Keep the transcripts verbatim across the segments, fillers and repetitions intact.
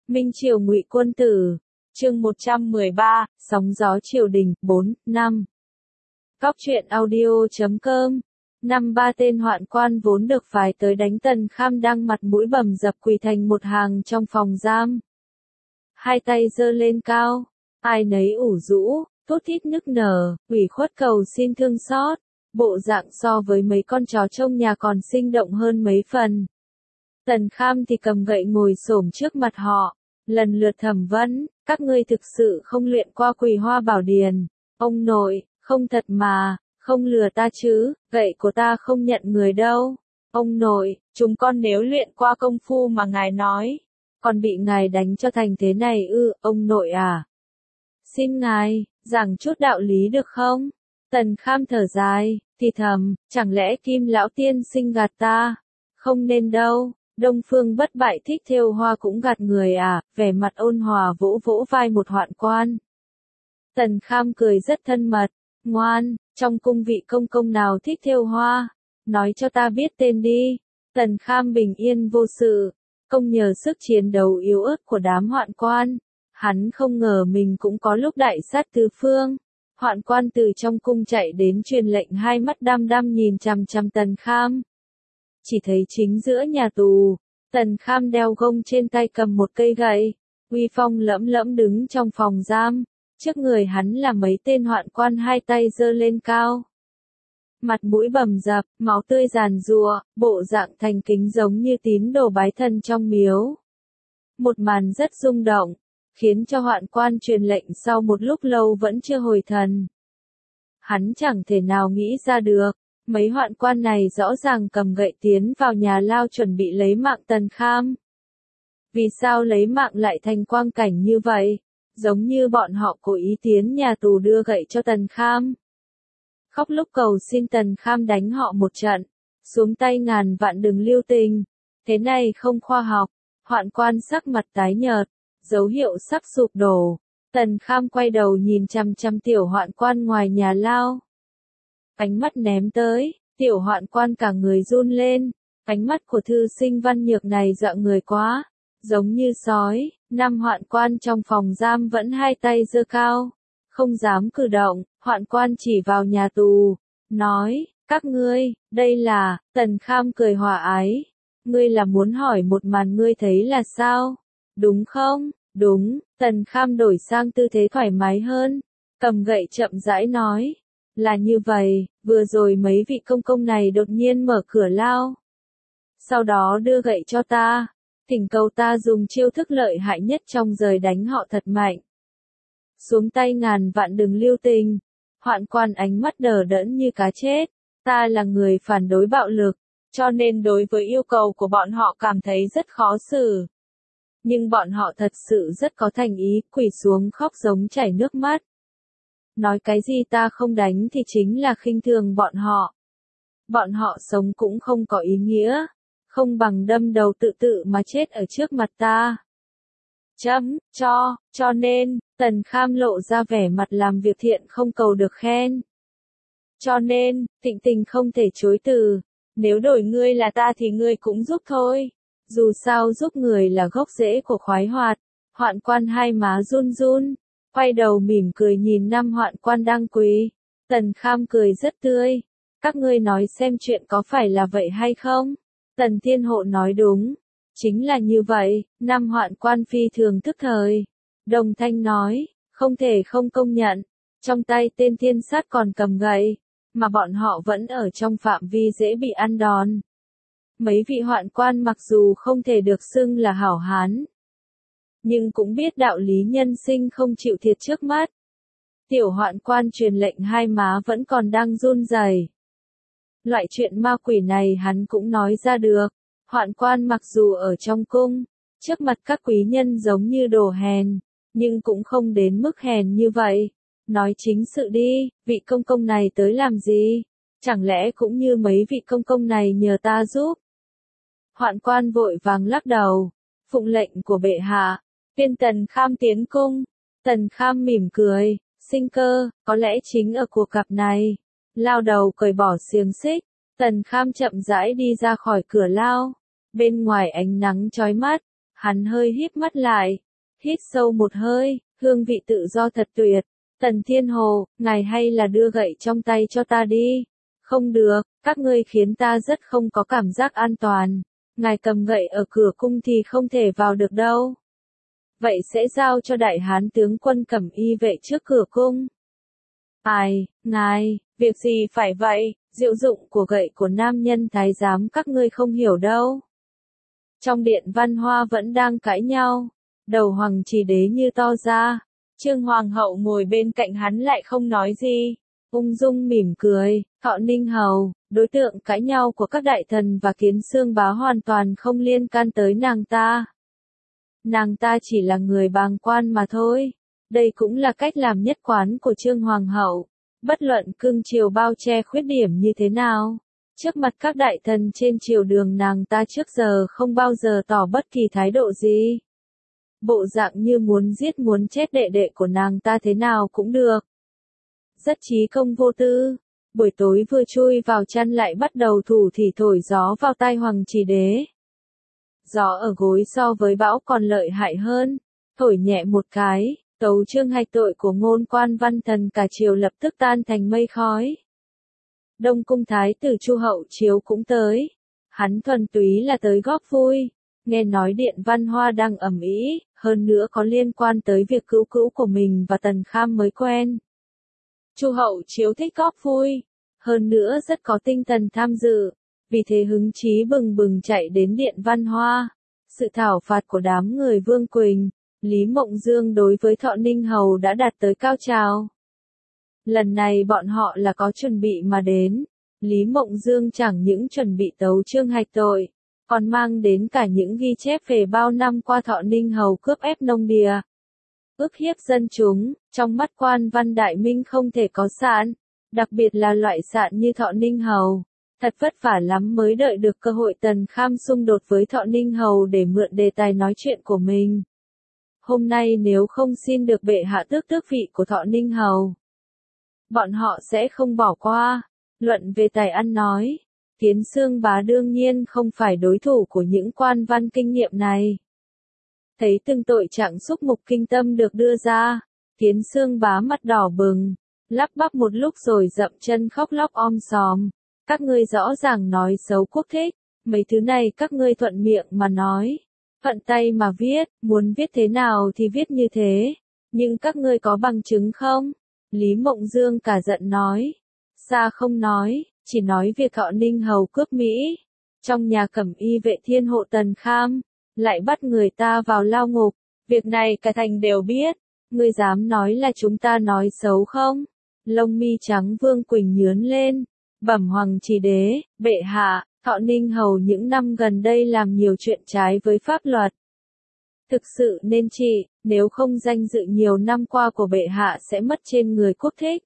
Minh Triều Ngụy Quân Tử, chương một trăm mười ba, Sóng gió triều đình, bốn, năm. Góc truyện audio chấm com. Năm ba tên hoạn quan vốn được phái tới đánh Tần Kham đang mặt mũi bầm dập quỳ thành một hàng trong phòng giam. Hai tay giơ lên cao, ai nấy ủ rũ, thút thít nức nở, ủy khuất cầu xin thương xót, bộ dạng so với mấy con chó trong nhà còn sinh động hơn mấy phần. Tần Kham thì cầm gậy ngồi xổm trước mặt họ, lần lượt thẩm vấn, các ngươi thực sự không luyện qua Quỳ Hoa Bảo Điển. Ông nội, không thật mà, không lừa ta chứ, gậy của ta không nhận người đâu. Ông nội, chúng con nếu luyện qua công phu mà ngài nói, còn bị ngài đánh cho thành thế này ư, ông nội à. Xin ngài, giảng chút đạo lý được không? Tần Kham thở dài, thì thầm, chẳng lẽ Kim lão tiên sinh gạt ta? Không nên đâu. Đông Phương Bất Bại thích thêu hoa cũng gạt người à, vẻ mặt ôn hòa vỗ vỗ vai một hoạn quan. Tần Kham cười rất thân mật, ngoan, trong cung vị công công nào thích thêu hoa? Nói cho ta biết tên đi. Tần Kham bình yên vô sự, công nhờ sức chiến đấu yếu ớt của đám hoạn quan. Hắn không ngờ mình cũng có lúc đại sát tứ phương. Hoạn quan từ trong cung chạy đến truyền lệnh, hai mắt đăm đăm nhìn chằm chằm Tần Kham. Chỉ thấy chính giữa nhà tù, Tần Kham đeo gông trên tay cầm một cây gậy, uy phong lẫm lẫm đứng trong phòng giam, trước người hắn là mấy tên hoạn quan hai tay giơ lên cao. Mặt mũi bầm dập, máu tươi giàn giụa, bộ dạng thành kính giống như tín đồ bái thần trong miếu. Một màn rất rung động, khiến cho hoạn quan truyền lệnh sau một lúc lâu vẫn chưa hồi thần. Hắn chẳng thể nào nghĩ ra được. Mấy hoạn quan này rõ ràng cầm gậy tiến vào nhà lao chuẩn bị lấy mạng Tần Kham. Vì sao lấy mạng lại thành quang cảnh như vậy? Giống như bọn họ cố ý tiến nhà tù đưa gậy cho Tần Kham. Khóc lúc cầu xin Tần Kham đánh họ một trận. Xuống tay ngàn vạn đừng lưu tình. Thế này không khoa học. Hoạn quan sắc mặt tái nhợt, dấu hiệu sắp sụp đổ. Tần Kham quay đầu nhìn chằm chằm tiểu hoạn quan ngoài nhà lao. Ánh mắt ném tới, tiểu hoạn quan cả người run lên, ánh mắt của thư sinh văn nhược này dọa người quá, giống như sói. Năm hoạn quan trong phòng giam vẫn hai tay giơ cao, không dám cử động. Hoạn quan chỉ vào nhà tù, nói, các ngươi, đây là. Tần Kham cười hòa ái, ngươi là muốn hỏi một màn ngươi thấy là sao, đúng không? Đúng. Tần Kham đổi sang tư thế thoải mái hơn, cầm gậy chậm rãi nói. Là như vậy, vừa rồi mấy vị công công này đột nhiên mở cửa lao. Sau đó đưa gậy cho ta, thỉnh cầu ta dùng chiêu thức lợi hại nhất trong đời đánh họ thật mạnh. Xuống tay ngàn vạn đừng lưu tình. Hoạn quan ánh mắt đờ đẫn như cá chết. Ta là người phản đối bạo lực, cho nên đối với yêu cầu của bọn họ cảm thấy rất khó xử. Nhưng bọn họ thật sự rất có thành ý, quỳ xuống khóc giống chảy nước mắt. Nói cái gì ta không đánh thì chính là khinh thường bọn họ. Bọn họ sống cũng không có ý nghĩa, không bằng đâm đầu tự tự mà chết ở trước mặt ta. Chấm, cho, cho nên, Tần Kham lộ ra vẻ mặt làm việc thiện không cầu được khen. Cho nên, Tịnh Tình không thể chối từ, nếu đổi ngươi là ta thì ngươi cũng giúp thôi. Dù sao giúp người là gốc rễ của khoái hoạt. Hoạn quan hai má run run, quay đầu mỉm cười nhìn năm hoạn quan đang quỳ. Tần Kham cười rất tươi. Các ngươi nói xem chuyện có phải là vậy hay không? Tần Thiên Hộ nói đúng. Chính là như vậy. Năm hoạn quan phi thường tức thời. Đồng thanh nói, không thể không công nhận. Trong tay tên thiên sát còn cầm gậy, mà bọn họ vẫn ở trong phạm vi dễ bị ăn đòn. Mấy vị hoạn quan mặc dù không thể được xưng là hảo hán, nhưng cũng biết đạo lý nhân sinh không chịu thiệt trước mắt. Tiểu hoạn quan truyền lệnh hai má vẫn còn đang run rẩy. Loại chuyện ma quỷ này hắn cũng nói ra được. Hoạn quan mặc dù ở trong cung, trước mặt các quý nhân giống như đồ hèn, nhưng cũng không đến mức hèn như vậy. Nói chính sự đi, vị công công này tới làm gì? Chẳng lẽ cũng như mấy vị công công này nhờ ta giúp? Hoạn quan vội vàng lắc đầu. Phụng lệnh của bệ hạ, viên Tần Kham tiến cung. Tần Kham mỉm cười, sinh cơ, có lẽ chính ở cuộc gặp này. Lao đầu cởi bỏ xiềng xích, Tần Kham chậm rãi đi ra khỏi cửa lao. Bên ngoài ánh nắng chói mắt, Hắn hơi híp mắt lại, hít sâu một hơi, hương vị tự do thật tuyệt. Tần Thiên Hồ, ngài hay là đưa gậy trong tay cho ta đi. Không được, các ngươi khiến ta rất không có cảm giác an toàn. Ngài cầm gậy ở cửa cung thì không thể vào được đâu. Vậy sẽ giao cho đại hán tướng quân cầm y vệ trước cửa cung. Ai, ngài, việc gì phải vậy, diệu dụng của gậy của nam nhân thái giám các ngươi không hiểu đâu. Trong điện Văn Hoa vẫn đang cãi nhau, đầu Hoàng Chỉ Đế như to ra, Trương Hoàng hậu ngồi bên cạnh hắn lại không nói gì, ung dung mỉm cười. Thọ Ninh Hầu, đối tượng cãi nhau của các đại thần và Kiến Xương Bá hoàn toàn không liên can tới nàng ta. Nàng ta chỉ là người bàng quan mà thôi. Đây cũng là cách làm nhất quán của Trương Hoàng hậu. Bất luận cương triều bao che khuyết điểm như thế nào, trước mặt các đại thần trên triều đường nàng ta trước giờ không bao giờ tỏ bất kỳ thái độ gì. Bộ dạng như muốn giết muốn chết đệ đệ của nàng ta thế nào cũng được. Rất trí công vô tư. Buổi tối vừa chui vào chăn lại bắt đầu thủ thỉ thổi gió vào tai Hoàng Chỉ Đế. Gió ở gối so với bão còn lợi hại hơn. Thổi nhẹ một cái, tấu chương hạch tội của ngôn quan văn thần cả triều lập tức tan thành mây khói. Đông cung thái tử Chu Hậu Chiếu cũng tới. Hắn thuần túy là tới góp vui. Nghe nói điện Văn Hoa đang ầm ĩ, hơn nữa có liên quan tới việc cữu cữu của mình và Tần Kham mới quen. Chu Hậu Chiếu thích góp vui, hơn nữa rất có tinh thần tham dự, vì thế hứng chí bừng bừng chạy đến điện Văn Hoa. Sự thảo phạt của đám người Vương Quỳnh, Lý Mộng Dương đối với Thọ Ninh Hầu đã đạt tới cao trào. Lần này bọn họ là có chuẩn bị mà đến, Lý Mộng Dương chẳng những chuẩn bị tấu chương hạch tội, còn mang đến cả những ghi chép về bao năm qua Thọ Ninh Hầu cướp ép nông địa, ức hiếp dân chúng. Trong mắt quan văn đại minh không thể có sạn, đặc biệt là loại sạn như Thọ Ninh Hầu. Thật vất vả lắm mới đợi được cơ hội Tần Kham xung đột với Thọ Ninh Hầu để mượn đề tài nói chuyện của mình. Hôm nay nếu không xin được bệ hạ tước tước vị của Thọ Ninh Hầu, bọn họ sẽ không bỏ qua. Luận về tài ăn nói, Kiến Xương Bá đương nhiên không phải đối thủ của những quan văn kinh nghiệm này. Thấy từng tội trạng xúc mục kinh tâm được đưa ra, Kiến Xương Bá mặt đỏ bừng, lắp bắp một lúc rồi dậm chân khóc lóc om sòm. Các ngươi rõ ràng nói xấu quốc thích, mấy thứ này các ngươi thuận miệng mà nói, thuận tay mà viết, muốn viết thế nào thì viết như thế, nhưng các ngươi có bằng chứng không? Lý Mộng Dương cả giận nói, xa không nói, chỉ nói việc Thọ Ninh Hầu cướp Mỹ, trong nhà cẩm y vệ thiên hộ Tần Kham, lại bắt người ta vào lao ngục, việc này cả thành đều biết, ngươi dám nói là chúng ta nói xấu không? Lông mi trắng Vương Quỳnh nhướn lên, bẩm Hoàng Chỉ Đế, bệ hạ, Thọ Ninh Hầu những năm gần đây làm nhiều chuyện trái với pháp luật. Thực sự nên trị, nếu không danh dự nhiều năm qua của bệ hạ sẽ mất trên người quốc thích.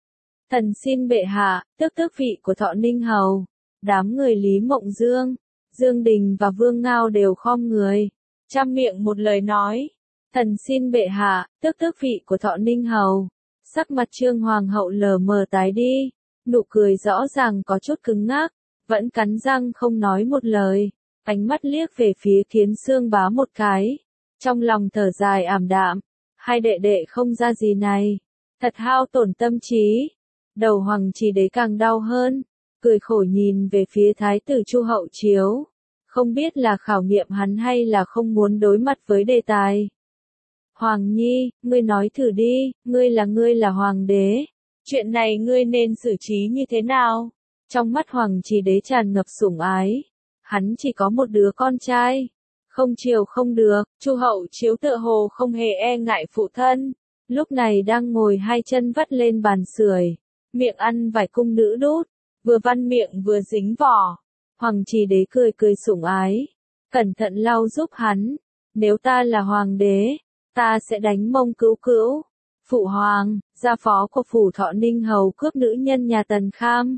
Thần xin bệ hạ, tước tước vị của Thọ Ninh Hầu. Đám người Lý Mộng Dương, Dương Đình và Vương Ngao đều khom người, trăm miệng một lời nói. Thần xin bệ hạ, tước tước vị của Thọ Ninh Hầu. Sắc mặt Trương Hoàng hậu lờ mờ tái đi, nụ cười rõ ràng có chút cứng ngắc, vẫn cắn răng không nói một lời, ánh mắt liếc về phía Kiến Xương Bá một cái, trong lòng thở dài ảm đạm, hai đệ đệ không ra gì này, thật hao tổn tâm trí. Đầu Hoàng Chỉ Đế càng đau hơn, cười khổ nhìn về phía thái tử Chu Hậu Chiếu, không biết là khảo nghiệm hắn hay là không muốn đối mặt với đề tài. Hoàng Nhi, ngươi nói thử đi, ngươi là ngươi là hoàng đế, chuyện này ngươi nên xử trí như thế nào? Trong mắt Hoàng Chỉ Đế tràn ngập sủng ái, hắn chỉ có một đứa con trai, không chiều không được. Chu Hậu Chiếu tựa hồ không hề e ngại phụ thân, lúc này đang ngồi hai chân vắt lên bàn sưởi, miệng ăn vài cung nữ đút, vừa văn miệng vừa dính vỏ. Hoàng Chỉ Đế cười cười sủng ái, cẩn thận lau giúp hắn, nếu ta là hoàng đế, ta sẽ đánh mông cữu cữu. Phụ hoàng, gia phó của phủ Thọ Ninh Hầu cướp nữ nhân nhà Tần Kham.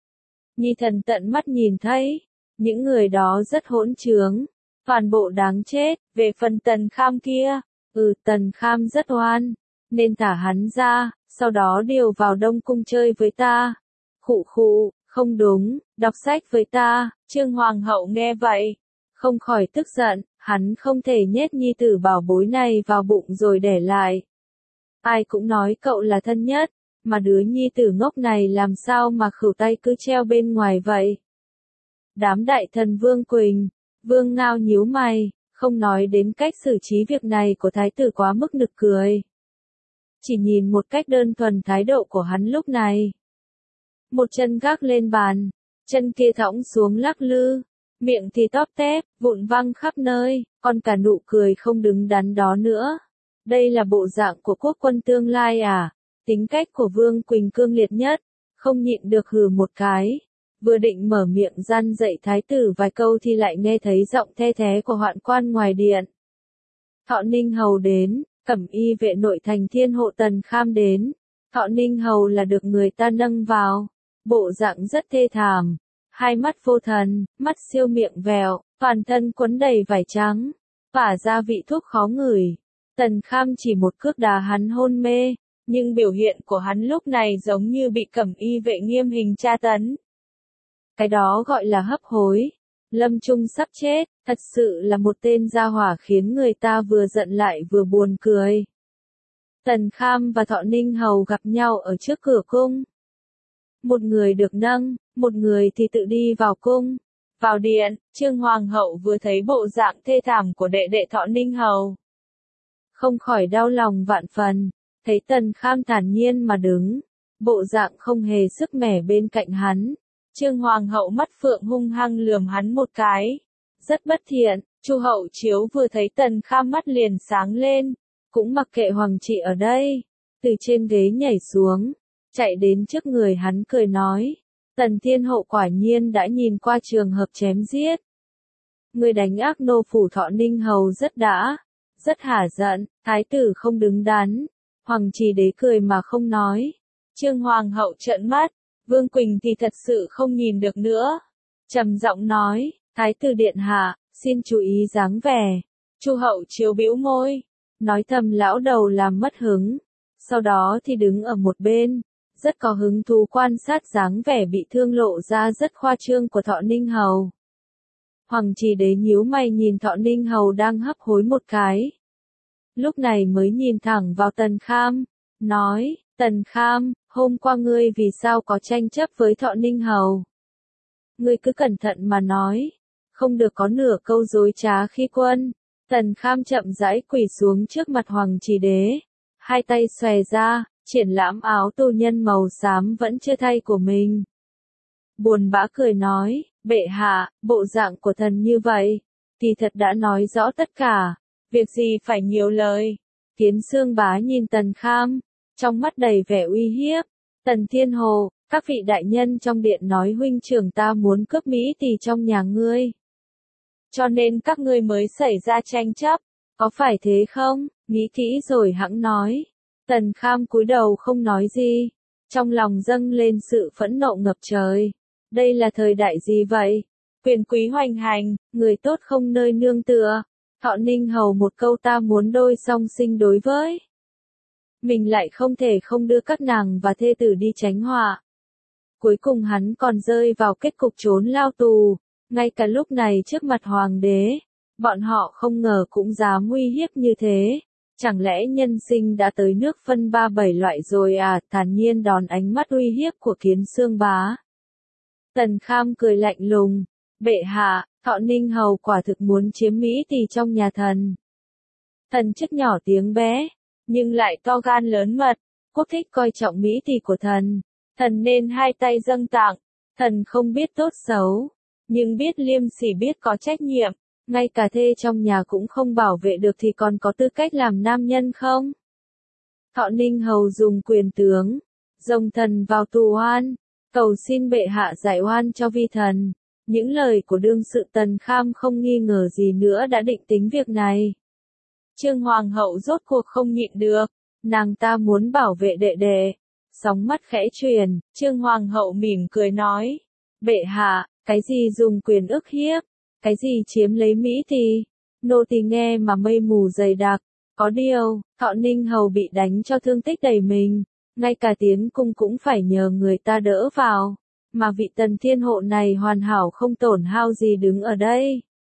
Nhi thần tận mắt nhìn thấy, những người đó rất hỗn trướng, toàn bộ đáng chết. Về phần Tần Kham kia, ừ Tần Kham rất oan, nên thả hắn ra, sau đó điều vào Đông Cung chơi với ta. Khụ khụ, không đúng, đọc sách với ta. Trương Hoàng hậu nghe vậy, không khỏi tức giận, Hắn không thể nhét nhi tử bảo bối này vào bụng rồi để lại. Ai cũng nói cậu là thân nhất, mà đứa nhi tử ngốc này làm sao mà khửu tay cứ treo bên ngoài vậy. Đám đại thần Vương Quỳnh, Vương Ngao nhíu mày, không nói đến cách xử trí việc này của thái tử quá mức nực cười. Chỉ nhìn một cách đơn thuần thái độ của hắn lúc này. Một chân gác lên bàn, chân kia thõng xuống lắc lư, miệng thì tóp tép, vụn văng khắp nơi, còn cả nụ cười không đứng đắn đó nữa. Đây là bộ dạng của quốc quân tương lai à? Tính cách của Vương Quỳnh cương liệt nhất, không nhịn được hừ một cái. Vừa định mở miệng răn dạy thái tử vài câu thì lại nghe thấy giọng the thé của hoạn quan ngoài điện. Thọ Ninh Hầu đến, cẩm y vệ nội thành thiên hộ Tần Kham đến. Thọ Ninh Hầu là được người ta nâng vào, bộ dạng rất thê thảm, hai mắt vô thần, mắt siêu miệng vẹo, toàn thân quấn đầy vải trắng, phả ra vị thuốc khó ngửi. Tần Kham chỉ một cước đá hắn hôn mê, nhưng biểu hiện của hắn lúc này giống như bị cẩm y vệ nghiêm hình tra tấn. Cái đó gọi là hấp hối. Lâm Trung sắp chết, thật sự là một tên gia hỏa khiến người ta vừa giận lại vừa buồn cười. Tần Kham và Thọ Ninh Hầu gặp nhau ở trước cửa cung. Một người được nâng, một người thì tự đi vào cung. Vào điện, Trương Hoàng hậu vừa thấy bộ dạng thê thảm của đệ đệ Thọ Ninh Hầu. Không khỏi đau lòng vạn phần, thấy Tần Kham thản nhiên mà đứng, bộ dạng không hề sức mẻ bên cạnh hắn. Trương Hoàng hậu mắt phượng hung hăng lườm hắn một cái. Rất bất thiện, Chu hậu chiếu vừa thấy Tần Kham mắt liền sáng lên, cũng mặc kệ hoàng trị ở đây, từ trên ghế nhảy xuống, chạy đến trước người hắn cười nói, Tần Thiên Hậu quả nhiên đã nhìn qua trường hợp chém giết. Người đánh ác nô phủ Thọ Ninh Hầu rất đã, rất hả giận, thái tử không đứng đắn, hoàng trì đế cười mà không nói. Trương Hoàng hậu trợn mắt, Vương Quỳnh thì thật sự không nhìn được nữa. Trầm giọng nói, thái tử điện hạ, xin chú ý dáng vẻ. Chu hậu chiếu bĩu môi, nói thầm lão đầu làm mất hứng. Sau đó thì đứng ở một bên, rất có hứng thú quan sát dáng vẻ bị thương lộ ra rất khoa trương của Thọ Ninh Hầu. Hoàng trì đế nhíu mày nhìn Thọ Ninh Hầu đang hấp hối một cái. Lúc này mới nhìn thẳng vào Tần Kham, nói, Tần Kham, hôm qua ngươi vì sao có tranh chấp với Thọ Ninh Hầu? Ngươi cứ cẩn thận mà nói, không được có nửa câu dối trá khi quân. Tần Kham chậm rãi quỳ xuống trước mặt Hoàng trì đế, hai tay xòe ra, triển lãm áo tù nhân màu xám vẫn chưa thay của mình. Buồn bã cười nói, bệ hạ, bộ dạng của thần như vậy, thì thật đã nói rõ tất cả, việc gì phải nhiều lời. Kiến Xương Bá nhìn Tần Kham, trong mắt đầy vẻ uy hiếp. Tần Thiên Hồ, các vị đại nhân trong điện nói huynh trưởng ta muốn cướp Mỹ Tỳ trong nhà ngươi. Cho nên các ngươi mới xảy ra tranh chấp, có phải thế không? Nghĩ kỹ rồi hẵng nói. Tần Kham cúi đầu không nói gì, trong lòng dâng lên sự phẫn nộ ngập trời. Đây là thời đại gì vậy? Quyền quý hoành hành, người tốt không nơi nương tựa. Thọ Ninh Hầu một câu ta muốn đôi song sinh đối với. Mình lại không thể không đưa các nàng và thê tử đi tránh họa. Cuối cùng hắn còn rơi vào kết cục trốn lao tù, ngay cả lúc này trước mặt hoàng đế, bọn họ không ngờ cũng dám uy hiếp như thế. Chẳng lẽ nhân sinh đã tới nước phân ba bảy loại rồi à? Thản nhiên đón ánh mắt uy hiếp của Kiến Xương Bá. Tần Kham cười lạnh lùng, bệ hạ, Thọ Ninh Hầu quả thực muốn chiếm Mỹ Tỳ trong nhà thần. Thần chức nhỏ tiếng bé, nhưng lại to gan lớn mật, quốc thích coi trọng Mỹ Tỳ của thần. Thần nên hai tay dâng tặng, thần không biết tốt xấu, nhưng biết liêm sỉ, biết có trách nhiệm. Ngay cả thê trong nhà cũng không bảo vệ được thì còn có tư cách làm nam nhân không? Thọ Ninh Hầu dùng quyền tướng, dòng thần vào tù oan, cầu xin bệ hạ giải oan cho vi thần. Những lời của đương sự Tần Kham không nghi ngờ gì nữa đã định tính việc này. Trương Hoàng hậu rốt cuộc không nhịn được, nàng ta muốn bảo vệ đệ đệ. Sóng mắt khẽ truyền, Trương Hoàng hậu mỉm cười nói, bệ hạ, cái gì dùng quyền ức hiếp? Cái gì chiếm lấy Mỹ Tỳ? Nô tỳ nghe mà mây mù dày đặc. Có điều, Thọ Ninh Hầu bị đánh cho thương tích đầy mình, ngay cả tiến cung cũng phải nhờ người ta đỡ vào, mà vị Tần Thiên Hộ này hoàn hảo không tổn hao gì đứng ở đây.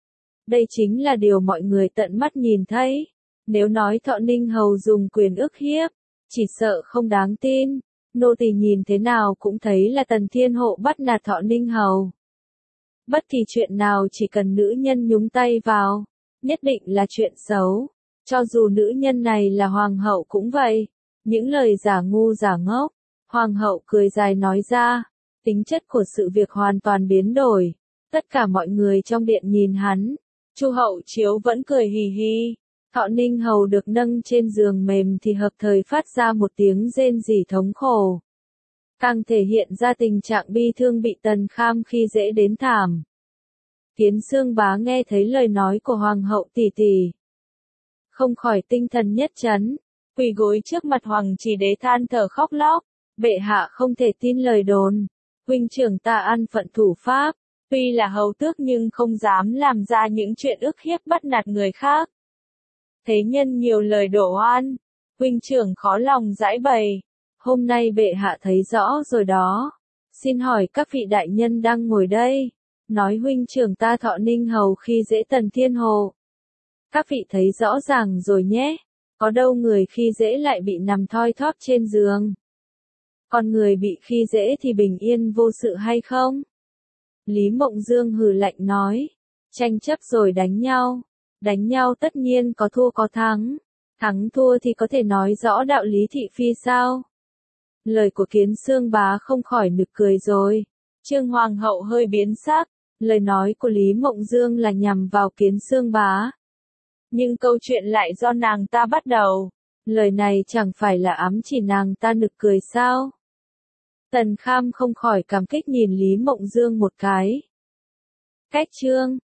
Đây chính là điều mọi người tận mắt nhìn thấy. Nếu nói Thọ Ninh Hầu dùng quyền ức hiếp, chỉ sợ không đáng tin. Nô tỳ nhìn thế nào cũng thấy là Tần Thiên Hộ bắt nạt Thọ Ninh Hầu. Bất kỳ chuyện nào chỉ cần nữ nhân nhúng tay vào, nhất định là chuyện xấu. Cho dù nữ nhân này là hoàng hậu cũng vậy. Những lời giả ngu giả ngốc, hoàng hậu cười dài nói ra, tính chất của sự việc hoàn toàn biến đổi. Tất cả mọi người trong điện nhìn hắn, Chu Hậu Chiếu vẫn cười hì hì. Thọ Ninh Hầu được nâng trên giường mềm thì hợp thời phát ra một tiếng rên rỉ thống khổ. Càng thể hiện ra tình trạng bi thương bị Tần Kham khi dễ đến thảm. Kiến Xương Bá nghe thấy lời nói của Hoàng hậu tỷ tỷ, không khỏi tinh thần nhất chấn, quỳ gối trước mặt Hoàng Chỉ Đế than thở khóc lóc. Bệ hạ không thể tin lời đồn. Huynh trưởng ta ăn phận thủ pháp, tuy là hầu tước nhưng không dám làm ra những chuyện ức hiếp bắt nạt người khác. Thế nhân nhiều lời đổ oan, huynh trưởng khó lòng giải bày. Hôm nay bệ hạ thấy rõ rồi đó. Xin hỏi các vị đại nhân đang ngồi đây, nói huynh trưởng ta Thọ Ninh Hầu khi dễ Tần Thiên Hộ. Các vị thấy rõ ràng rồi nhé, có đâu người khi dễ lại bị nằm thoi thóp trên giường. Còn người bị khi dễ thì bình yên vô sự hay không? Lý Mộng Dương hừ lạnh nói, tranh chấp rồi đánh nhau. Đánh nhau tất nhiên có thua có thắng. Thắng thua thì có thể nói rõ đạo lý thị phi sao? Lời của Kiến Xương Bá không khỏi nực cười rồi. Trương Hoàng hậu hơi biến sắc. Lời nói của Lý Mộng Dương là nhằm vào Kiến Xương Bá. Nhưng câu chuyện lại do nàng ta bắt đầu. Lời này chẳng phải là ám chỉ nàng ta nực cười sao? Tần Kham không khỏi cảm kích nhìn Lý Mộng Dương một cái. Cách chương